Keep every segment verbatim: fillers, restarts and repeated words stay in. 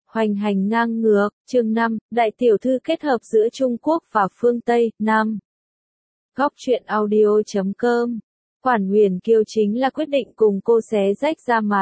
Hoành hành ngang ngược, chương năm, đại tiểu thư kết hợp giữa Trung Quốc và phương Tây, năm. Góc truyện audio chấm com. Quản Huyền Kiêu chính là quyết định cùng cô xé rách da mặt.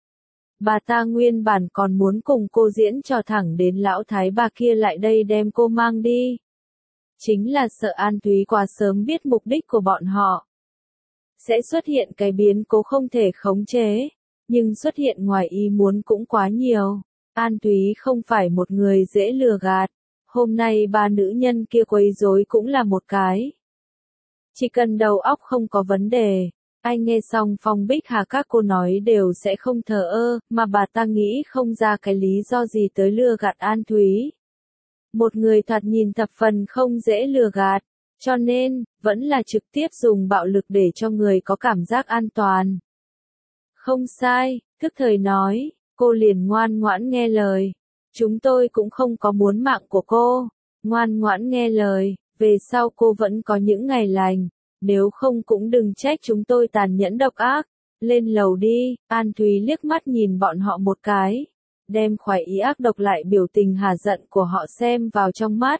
Bà ta nguyên bản còn muốn cùng cô diễn trò thẳng đến lão thái bà kia lại đây đem cô mang đi. Chính là sợ An Thúy quá sớm biết mục đích của bọn họ. Sẽ xuất hiện cái biến cố không thể khống chế, nhưng xuất hiện ngoài ý muốn cũng quá nhiều. An Thúy không phải một người dễ lừa gạt, hôm nay ba nữ nhân kia quấy rối cũng là một cái. Chỉ cần đầu óc không có vấn đề, ai nghe xong Phong Bích Hà các cô nói đều sẽ không thờ ơ, mà bà ta nghĩ không ra cái lý do gì tới lừa gạt An Thúy. Một người thoạt nhìn thập phần không dễ lừa gạt, cho nên, vẫn là trực tiếp dùng bạo lực để cho người có cảm giác an toàn. Không sai, tức thời nói. Cô liền ngoan ngoãn nghe lời. Chúng tôi cũng không có muốn mạng của cô. Ngoan ngoãn nghe lời, về sau cô vẫn có những ngày lành. Nếu không cũng đừng trách chúng tôi tàn nhẫn độc ác. Lên lầu đi, An Thúy liếc mắt nhìn bọn họ một cái. Đem khoái ý ác độc lại biểu tình hà giận của họ xem vào trong mắt.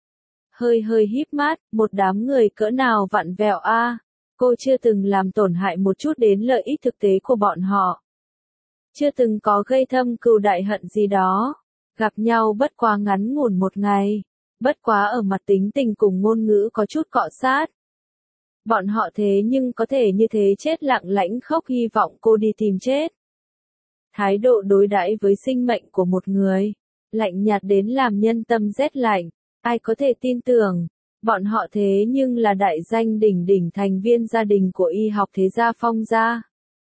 Hơi hơi híp mắt, một đám người cỡ nào vặn vẹo a. À. Cô chưa từng làm tổn hại một chút đến lợi ích thực tế của bọn họ. Chưa từng có gây thâm cừu đại hận gì đó. Gặp nhau bất quá ngắn ngủn một ngày. Bất quá ở mặt tính tình cùng ngôn ngữ có chút cọ sát. Bọn họ thế nhưng có thể như thế chết lặng lãnh khốc hy vọng cô đi tìm chết. Thái độ đối đãi với sinh mệnh của một người. Lạnh nhạt đến làm nhân tâm rét lạnh. Ai có thể tin tưởng. Bọn họ thế nhưng là đại danh đỉnh đỉnh thành viên gia đình của y học thế gia Phong gia.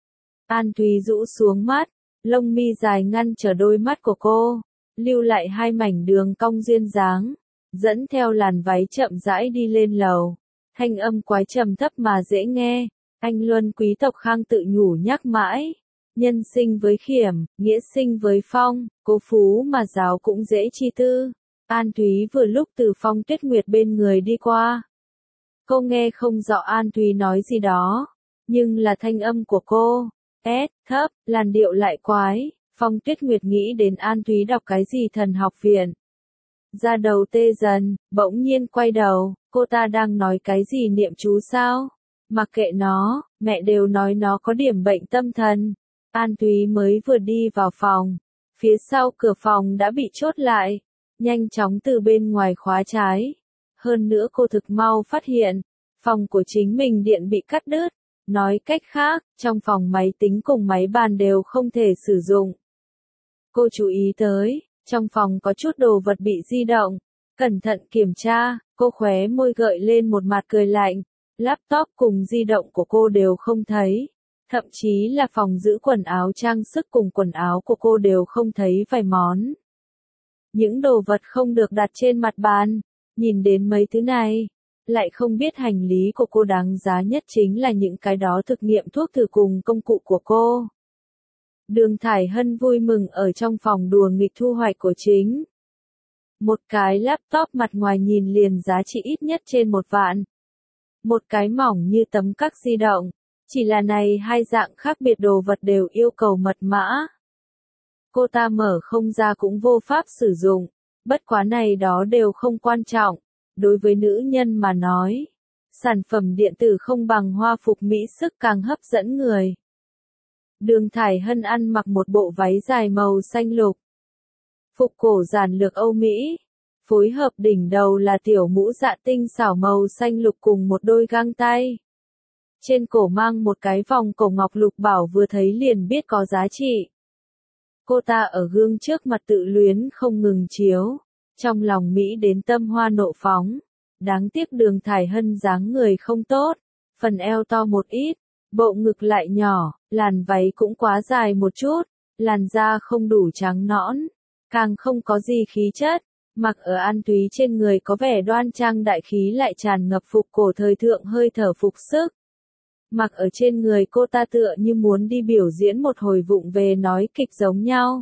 An Thúy rũ xuống mắt. Lông mi dài ngăn trở đôi mắt của cô, lưu lại hai mảnh đường cong duyên dáng, dẫn theo làn váy chậm rãi đi lên lầu. Thanh âm quái trầm thấp mà dễ nghe, anh Luân quý tộc Khang tự nhủ nhắc mãi. Nhân sinh với khiểm, nghĩa sinh với phong, cố phú mà giáo cũng dễ chi tư. An Thúy vừa lúc từ Phong Tuyết Nguyệt bên người đi qua. Cô nghe không rõ An Thúy nói gì đó, nhưng là thanh âm của cô. S, thấp, làn điệu lại quái, Phong Tuyết Nguyệt nghĩ đến An Thúy đọc cái gì thần học viện. Da đầu tê dần, bỗng nhiên quay đầu, cô ta đang nói cái gì niệm chú sao? Mặc kệ nó, mẹ đều nói nó có điểm bệnh tâm thần. An Thúy mới vừa đi vào phòng, phía sau cửa phòng đã bị chốt lại, nhanh chóng từ bên ngoài khóa trái. Hơn nữa cô thực mau phát hiện, phòng của chính mình điện bị cắt đứt. Nói cách khác, trong phòng máy tính cùng máy bàn đều không thể sử dụng. Cô chú ý tới, trong phòng có chút đồ vật bị di động. Cẩn thận kiểm tra, cô khóe môi gợi lên một mặt cười lạnh. Laptop cùng di động của cô đều không thấy. Thậm chí là phòng giữ quần áo trang sức cùng quần áo của cô đều không thấy vài món. Những đồ vật không được đặt trên mặt bàn. Nhìn đến mấy thứ này. Lại không biết hành lý của cô đáng giá nhất chính là những cái đó thực nghiệm thuốc thử cùng công cụ của cô. Đường Thải Hân vui mừng ở trong phòng đùa nghịch thu hoạch của chính. Một cái laptop mặt ngoài nhìn liền giá trị ít nhất trên một vạn. Một cái mỏng như tấm các di động. Chỉ là này hai dạng khác biệt đồ vật đều yêu cầu mật mã. Cô ta mở không ra cũng vô pháp sử dụng. Bất quá này đó đều không quan trọng. Đối với nữ nhân mà nói, sản phẩm điện tử không bằng hoa phục mỹ sức càng hấp dẫn người. Đường Thải Hân ăn mặc một bộ váy dài màu xanh lục. Phục cổ giản lược Âu Mỹ. Phối hợp đỉnh đầu là tiểu mũ dạ tinh xảo màu xanh lục cùng một đôi găng tay. Trên cổ mang một cái vòng cổ ngọc lục bảo vừa thấy liền biết có giá trị. Cô ta ở gương trước mặt tự luyến không ngừng chiếu. Trong lòng Mỹ đến tâm hoa nộ phóng. Đáng tiếc Đường Thải Hân dáng người không tốt. Phần eo to một ít. Bộ ngực lại nhỏ. Làn váy cũng quá dài một chút. Làn da không đủ trắng nõn. Càng không có gì khí chất. Mặc ở An Thúy trên người có vẻ đoan trang đại khí lại tràn ngập phục cổ thời thượng hơi thở phục sức. Mặc ở trên người cô ta tựa như muốn đi biểu diễn một hồi vụng về nói kịch giống nhau.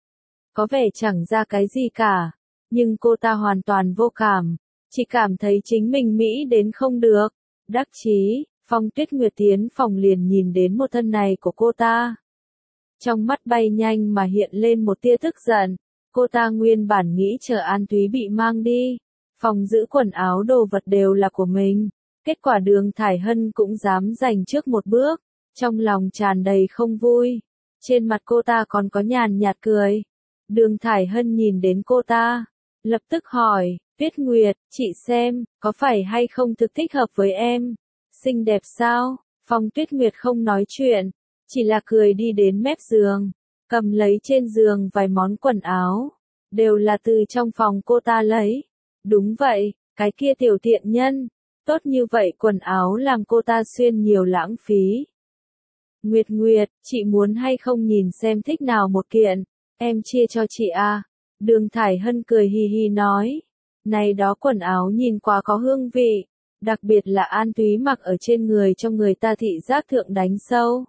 Có vẻ chẳng ra cái gì cả. Nhưng cô ta hoàn toàn vô cảm, chỉ cảm thấy chính mình Mỹ đến không được. Đắc chí, Phong Tuyết Nguyệt tiến phòng liền nhìn đến một thân này của cô ta. Trong mắt bay nhanh mà hiện lên một tia tức giận, Cô ta nguyên bản nghĩ chờ An Túy bị mang đi, phòng giữ quần áo đồ vật đều là của mình. Kết quả Đường Thải Hân cũng dám giành trước một bước, trong lòng tràn đầy không vui. Trên mặt cô ta còn có nhàn nhạt cười. Đường Thải Hân nhìn đến cô ta, lập tức hỏi, Tuyết Nguyệt, chị xem, có phải hay không thực thích hợp với em? Xinh đẹp sao? Phong Tuyết Nguyệt không nói chuyện, chỉ là cười đi đến mép giường, cầm lấy trên giường vài món quần áo, đều là từ trong phòng cô ta lấy. Đúng vậy, cái kia tiểu tiện nhân, tốt như vậy quần áo làm cô ta xuyên nhiều lãng phí. Nguyệt Nguyệt, chị muốn hay không nhìn xem thích nào một kiện, em chia cho chị à. Đường Thải Hân cười hì hì nói, này đó quần áo nhìn quá có hương vị, đặc biệt là An Túy mặc ở trên người cho người ta thị giác thượng đánh sâu.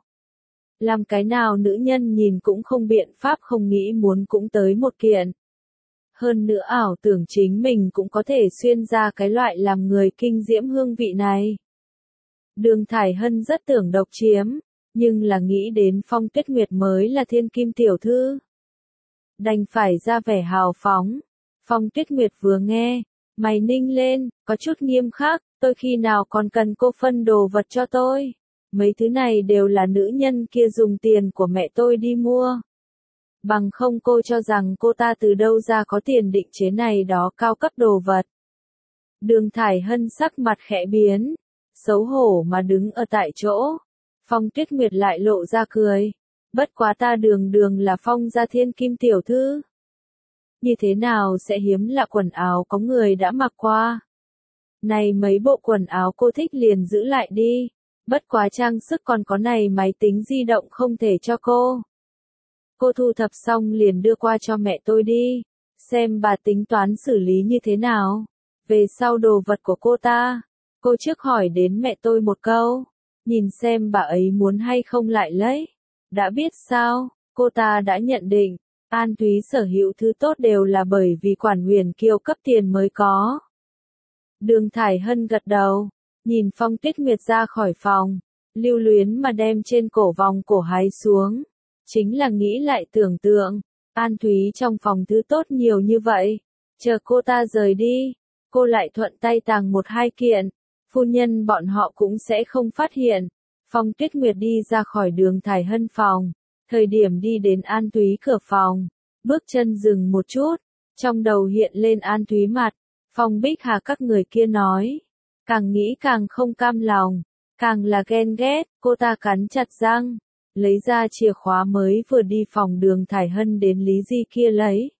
Làm cái nào nữ nhân nhìn cũng không biện pháp không nghĩ muốn cũng tới một kiện. Hơn nữa ảo tưởng chính mình cũng có thể xuyên ra cái loại làm người kinh diễm hương vị này. Đường Thải Hân rất tưởng độc chiếm, nhưng là nghĩ đến Phong Tuyết Nguyệt mới là thiên kim tiểu thư, đành phải ra vẻ hào phóng. Phong Tuyết Nguyệt vừa nghe, mày ninh lên, có chút nghiêm khắc, tôi khi nào còn cần cô phân đồ vật cho tôi. Mấy thứ này đều là nữ nhân kia dùng tiền của mẹ tôi đi mua. Bằng không cô cho rằng cô ta từ đâu ra có tiền định chế này đó cao cấp đồ vật. Đường Thải Hân sắc mặt khẽ biến, xấu hổ mà đứng ở tại chỗ. Phong Tuyết Nguyệt lại lộ ra cười. Bất quá ta đường đường là Phong gia thiên kim tiểu thư. Như thế nào sẽ hiếm lạ quần áo có người đã mặc qua. Này mấy bộ quần áo cô thích liền giữ lại đi. Bất quá trang sức còn có này máy tính di động không thể cho cô. Cô thu thập xong liền đưa qua cho mẹ tôi đi. Xem bà tính toán xử lý như thế nào. Về sau đồ vật của cô ta, cô trước hỏi đến mẹ tôi một câu. Nhìn xem bà ấy muốn hay không lại lấy. Đã biết sao, cô ta đã nhận định, An Túy sở hữu thứ tốt đều là bởi vì Quản Huyền Kiêu cấp tiền mới có. Đường Thải Hân gật đầu, nhìn Phong Tuyết Nguyệt ra khỏi phòng, lưu luyến mà đem trên cổ vòng cổ hái xuống. Chính là nghĩ lại tưởng tượng, An Túy trong phòng thứ tốt nhiều như vậy, chờ cô ta rời đi, cô lại thuận tay tàng một hai kiện, phu nhân bọn họ cũng sẽ không phát hiện. Phong Tuyết Nguyệt đi ra khỏi Đường Thải Hân phòng, thời điểm đi đến An Túy cửa phòng, bước chân dừng một chút, trong đầu hiện lên An Túy mặt. Phong Bích Hà các người kia nói, càng nghĩ càng không cam lòng, càng là ghen ghét. Cô ta cắn chặt răng, lấy ra chìa khóa mới vừa đi phòng Đường Thải Hân đến Lý Di kia lấy.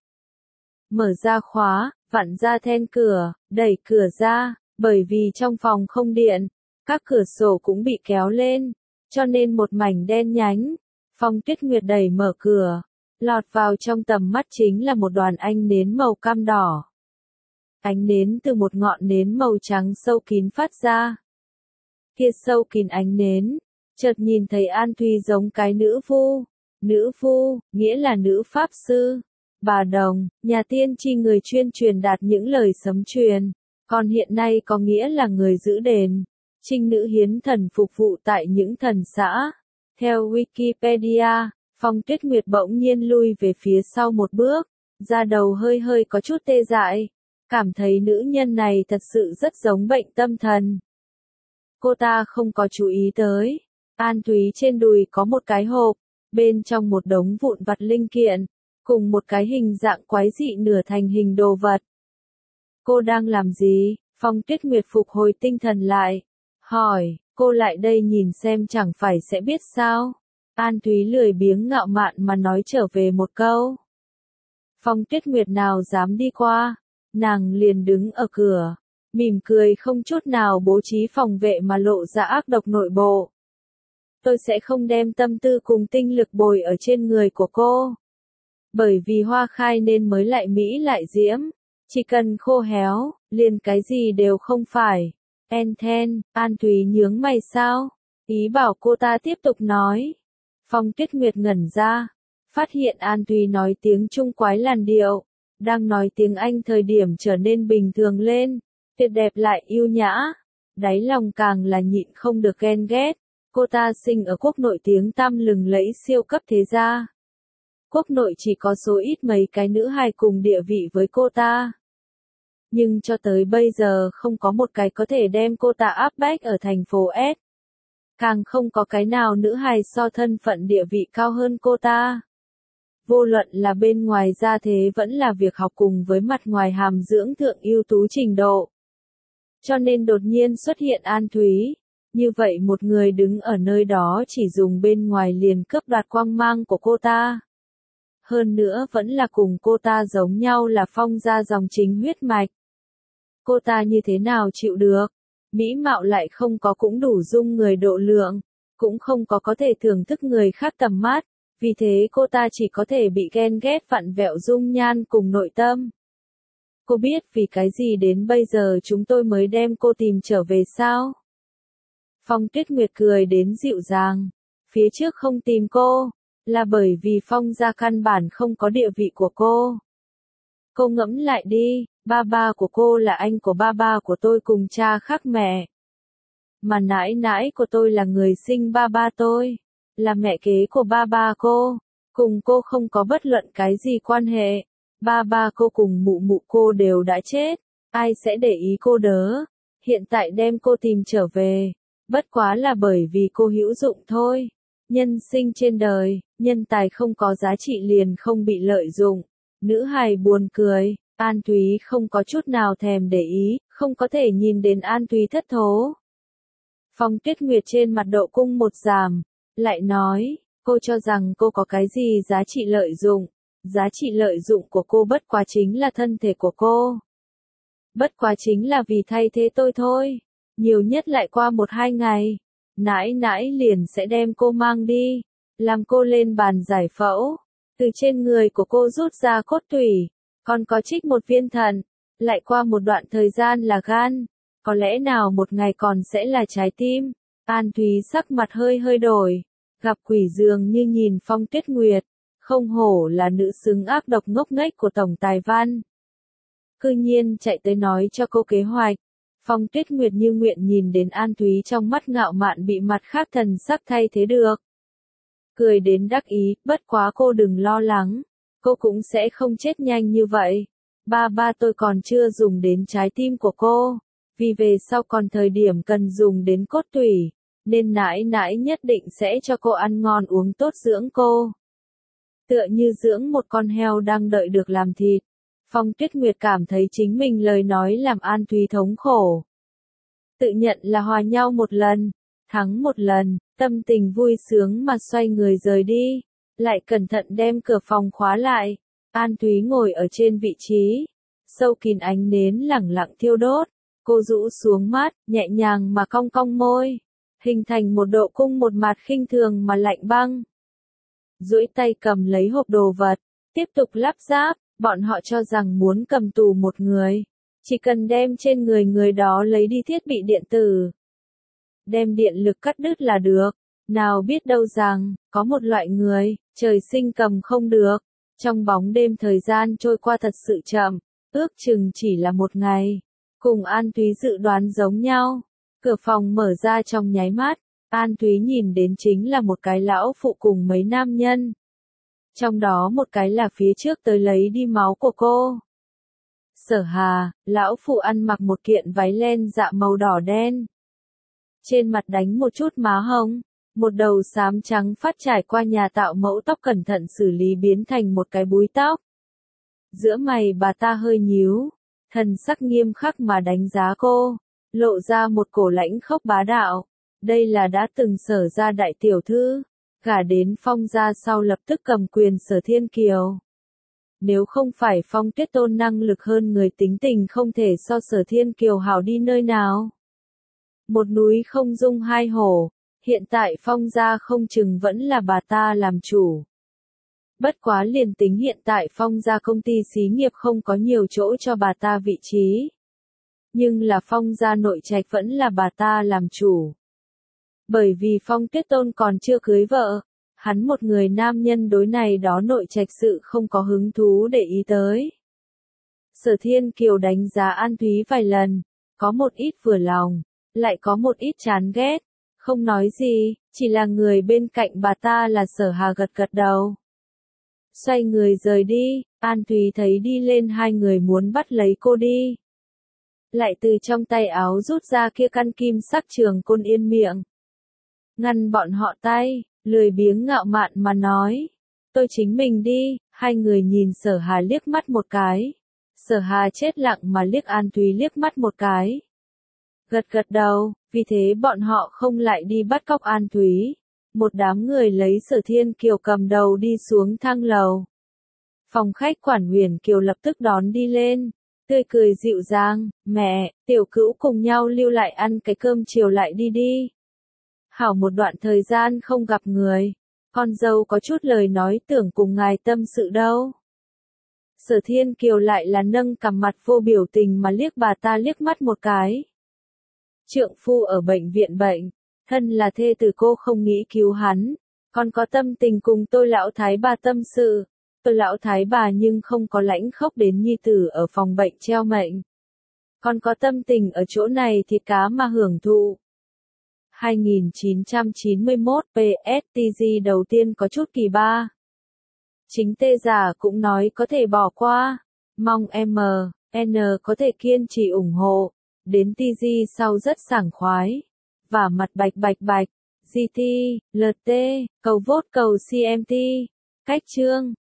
Mở ra khóa, vặn ra then cửa, đẩy cửa ra, bởi vì trong phòng không điện, các cửa sổ cũng bị kéo lên, cho nên một mảnh đen nhánh. Phong Tuyết Nguyệt đẩy mở cửa, lọt vào trong tầm mắt chính là một đoàn ánh nến màu cam đỏ. Ánh nến từ một ngọn nến màu trắng sâu kín phát ra. Kia sâu kín ánh nến, chợt nhìn thấy An Thùy giống cái nữ vu. Nữ vu, nghĩa là nữ pháp sư. Bà đồng, nhà tiên tri người chuyên truyền đạt những lời sấm truyền, còn hiện nay có nghĩa là người giữ đền. Trinh nữ hiến thần phục vụ tại những thần xã. Theo Wikipedia, Phong Tuyết Nguyệt bỗng nhiên lui về phía sau một bước, da đầu hơi hơi có chút tê dại, cảm thấy nữ nhân này thật sự rất giống bệnh tâm thần. Cô ta không có chú ý tới, An Thúy trên đùi có một cái hộp, bên trong một đống vụn vặt linh kiện, cùng một cái hình dạng quái dị nửa thành hình đồ vật. Cô đang làm gì? Phong Tuyết Nguyệt phục hồi tinh thần lại, hỏi, cô lại đây nhìn xem chẳng phải sẽ biết sao? An Thúy lười biếng ngạo mạn mà nói trở về một câu. Phong Tuyết Nguyệt nào dám đi qua, nàng liền đứng ở cửa, mỉm cười không chút nào bố trí phòng vệ mà lộ ra ác độc nội bộ. Tôi sẽ không đem tâm tư cùng tinh lực bồi ở trên người của cô. Bởi vì hoa khai nên mới lại mỹ lại diễm, chỉ cần khô héo, liền cái gì đều không phải. En then, An Thúy nhướng mày sao? Ý bảo cô ta tiếp tục nói. Phong Tuyết Nguyệt ngẩn ra, phát hiện An Thúy nói tiếng Trung quái làn điệu, đang nói tiếng Anh thời điểm trở nên bình thường lên, tuyệt đẹp lại yêu nhã, đáy lòng càng là nhịn không được ghen ghét. Cô ta sinh ở quốc nội tiếng tăm lừng lẫy siêu cấp thế gia, Quốc nội chỉ có số ít mấy cái nữ hài cùng địa vị với cô ta. Nhưng cho tới bây giờ không có một cái có thể đem cô ta áp bách ở thành phố S. Càng không có cái nào nữ hài so thân phận địa vị cao hơn cô ta. Vô luận là bên ngoài gia thế vẫn là việc học cùng với mặt ngoài hàm dưỡng thượng ưu tú trình độ. Cho nên đột nhiên xuất hiện An Thúy, như vậy một người đứng ở nơi đó chỉ dùng bên ngoài liền cướp đoạt quang mang của cô ta. Hơn nữa vẫn là cùng cô ta giống nhau là Phong gia dòng chính huyết mạch. Cô ta như thế nào chịu được? Mỹ mạo lại không có cũng đủ dung người độ lượng, cũng không có có thể thưởng thức người khác tầm mắt, vì thế cô ta chỉ có thể bị ghen ghét vặn vẹo dung nhan cùng nội tâm. Cô biết vì cái gì đến bây giờ chúng tôi mới đem cô tìm trở về sao? Phong Tuyết Nguyệt cười đến dịu dàng. Phía trước không tìm cô, là bởi vì Phong gia căn bản không có địa vị của cô. Cô ngẫm lại đi, ba ba của cô là anh của ba ba của tôi cùng cha khác mẹ. Mà nãi nãi của tôi là người sinh ba ba tôi, là mẹ kế của ba ba cô, cùng cô không có bất luận cái gì quan hệ. Ba ba cô cùng mụ mụ cô đều đã chết, ai sẽ để ý cô đớ, hiện tại đem cô tìm trở về, bất quá là bởi vì cô hữu dụng thôi. Nhân sinh trên đời, nhân tài không có giá trị liền không bị lợi dụng. Nữ hài buồn cười, An Thúy không có chút nào thèm để ý, không có thể nhìn đến An Thúy thất thố. Phong Tuyết Nguyệt trên mặt độ cung một giảm, lại nói, cô cho rằng cô có cái gì giá trị lợi dụng, giá trị lợi dụng của cô bất quá chính là thân thể của cô. Bất quá chính là vì thay thế tôi thôi, nhiều nhất lại qua một hai ngày, nãi nãi liền sẽ đem cô mang đi, làm cô lên bàn giải phẫu, từ trên người của cô rút ra cốt tủy, còn có trích một viên thận, lại qua một đoạn thời gian là gan, có lẽ nào một ngày còn sẽ là trái tim. An Thúy sắc mặt hơi hơi đổi, gặp quỷ dường như nhìn Phong Tuyết Nguyệt, không hổ là nữ xứng ác độc ngốc nghếch của Tổng Tài Văn. Cư nhiên chạy tới nói cho cô kế hoạch. Phong Tuyết Nguyệt như nguyện nhìn đến An Thúy trong mắt ngạo mạn bị mặt khác thần sắc thay thế được. Cười đến đắc ý, bất quá cô đừng lo lắng, cô cũng sẽ không chết nhanh như vậy. Ba ba tôi còn chưa dùng đến trái tim của cô, vì về sau còn thời điểm cần dùng đến cốt tủy, nên nãi nãi nhất định sẽ cho cô ăn ngon uống tốt dưỡng cô. Tựa như dưỡng một con heo đang đợi được làm thịt. Phong Tuyết Nguyệt cảm thấy chính mình lời nói làm An Thúy thống khổ. Tự nhận là hòa nhau một lần, thắng một lần, tâm tình vui sướng mà xoay người rời đi, lại cẩn thận đem cửa phòng khóa lại. An Thúy ngồi ở trên vị trí, sâu kín ánh nến lẳng lặng thiêu đốt, cô rũ xuống mắt, nhẹ nhàng mà cong cong môi, hình thành một độ cung một mặt khinh thường mà lạnh băng. Duỗi tay cầm lấy hộp đồ vật, tiếp tục lắp ráp. Bọn họ cho rằng muốn cầm tù một người, chỉ cần đem trên người người đó lấy đi thiết bị điện tử, đem điện lực cắt đứt là được. Nào biết đâu rằng, có một loại người, trời sinh cầm không được. Trong bóng đêm thời gian trôi qua thật sự chậm, ước chừng chỉ là một ngày. Cùng An Thúy dự đoán giống nhau. Cửa phòng mở ra trong nháy mắt, An Thúy nhìn đến chính là một cái lão phụ cùng mấy nam nhân. Trong đó một cái là phía trước tới lấy đi máu của cô. Sở Hà, lão phụ ăn mặc một kiện váy len dạ màu đỏ đen. Trên mặt đánh một chút má hồng, một đầu xám trắng phát trải qua nhà tạo mẫu tóc cẩn thận xử lý biến thành một cái búi tóc. Giữa mày bà ta hơi nhíu, thần sắc nghiêm khắc mà đánh giá cô, lộ ra một cổ lãnh khốc bá đạo. Đây là đã từng Sở gia đại tiểu thư, gả đến Phong gia sau lập tức cầm quyền Sở Thiên Kiều. Nếu không phải Phong Tuyết Tôn năng lực hơn người tính tình không thể so Sở Thiên Kiều hảo đi nơi nào. Một núi không dung hai hổ, hiện tại Phong gia không chừng vẫn là bà ta làm chủ. Bất quá liền tính hiện tại Phong gia công ty xí nghiệp không có nhiều chỗ cho bà ta vị trí. Nhưng là Phong gia nội trạch vẫn là bà ta làm chủ. Bởi vì Phong Tuyết Tôn còn chưa cưới vợ, hắn một người nam nhân đối này đó nội trạch sự không có hứng thú để ý tới. Sở Thiên Kiều đánh giá An Thúy vài lần, có một ít vừa lòng, lại có một ít chán ghét, không nói gì, chỉ là người bên cạnh bà ta là Sở Hà gật gật đầu. Xoay người rời đi, An Thúy thấy đi lên hai người muốn bắt lấy cô đi. Lại từ trong tay áo rút ra kia căn kim sắc trường côn yên miệng. Ngăn bọn họ tay, lười biếng ngạo mạn mà nói. Tôi chính mình đi, hai người nhìn Sở Hà liếc mắt một cái. Sở Hà chết lặng mà liếc An Thúy liếc mắt một cái. Gật gật đầu, vì thế bọn họ không lại đi bắt cóc An Thúy. Một đám người lấy Sở Thiên Kiều cầm đầu đi xuống thang lầu. Phòng khách quản Huyền Kiều lập tức đón đi lên, tươi cười dịu dàng, mẹ, tiểu cữu cùng nhau lưu lại ăn cái cơm chiều lại đi đi. Hảo một đoạn thời gian không gặp người, con dâu có chút lời nói tưởng cùng ngài tâm sự đâu. Sở Thiên Kiều lại là nâng cằm mặt vô biểu tình mà liếc bà ta liếc mắt một cái. Trượng phu ở bệnh viện bệnh, thân là thê tử cô không nghĩ cứu hắn, còn có tâm tình cùng tôi lão thái bà tâm sự. Tôi lão thái bà nhưng không có lãnh khốc đến nhi tử ở phòng bệnh treo mệnh. Còn có tâm tình ở chỗ này thì cá mà hưởng thụ. hai nghìn chín trăm chín mươi mốt pê ét tê giê đầu tiên có chút kỳ ba. Chính tê giả cũng nói có thể bỏ qua. Mong em en có thể kiên trì ủng hộ. Đến tê giê sau rất sảng khoái. Và mặt bạch bạch bạch. giê tê, lờ tê, cầu vote cầu xê em tê. Cách chương.